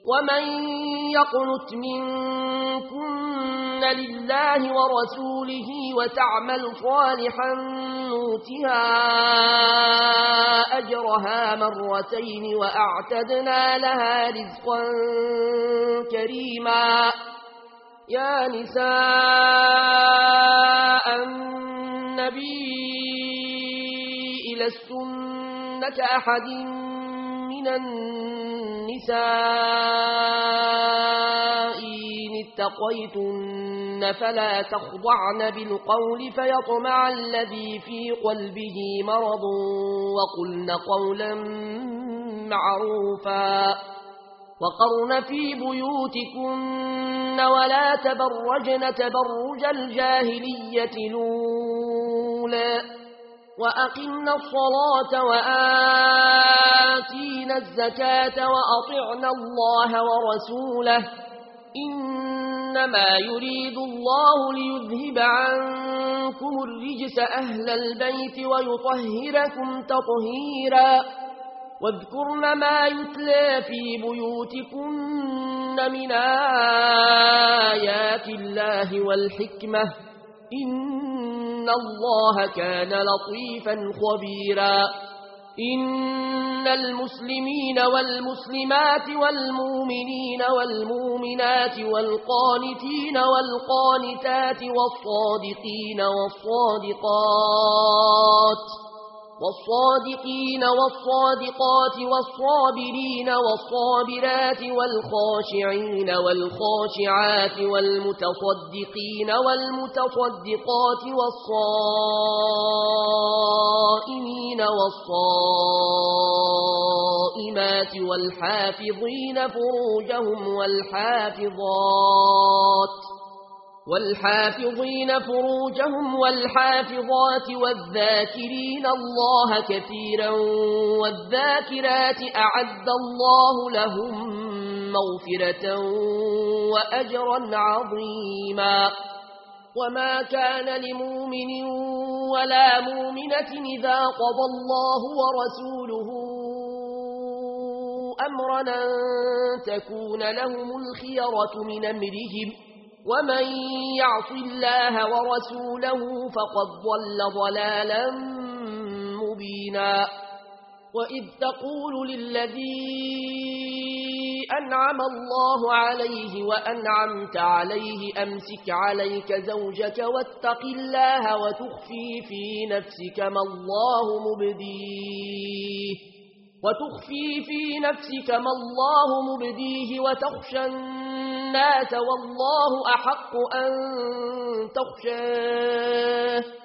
ومن يقنت منكن لله ورسوله وتعمل صالحا نؤتها أجرها مرتين وأعتدنا لها رزقا كريما. يا نساء النبي لستن كأحد من النساء إن اتقيتن فلا تخضعن بالقول فيطمع الذي في قلبه مرض وقلن قولا معروفا وقرن في بيوتكن ولا تبرجن تبرج الجاهلية الأولى وأقمنا الصلاة وآتينا الزكاة وأطعنا الله ورسوله إنما يريد الله ليذهب عنكم الرجس أهل البيت ويطهركم تطهيرا واذكرن ما يتلى في بيوتكن من آيات الله والحكمة إن الله كان لطيفا خبيرا. إن المسلمين والمسلمات والمؤمنين والمؤمنات والقانتين والقانتات والصادقين والصادقات والصابرين والصابرات والخاشعين والخاشعات والمتصدقين والمتصدقات والصائمين والصائمات والحافظين فروجهم والحافظات والذاكرين الله كثيرا والذاكرات أعد الله لهم مغفرة وأجرا عظيما. وما كان لمؤمن ولا مؤمنة إذا قضى الله ورسوله أمرا أن تكون لهم الخيرة من أمرهم ومن يعص الله ورسوله فقد ضل ضلالا مبينا. وإذ تقول للذي أنعم الله عليه وأنعمت عليه أمسك عليك زوجك واتق الله وتخفي في نفسك ما الله مبديه وتخشى الناس والله أحق أن تخشاه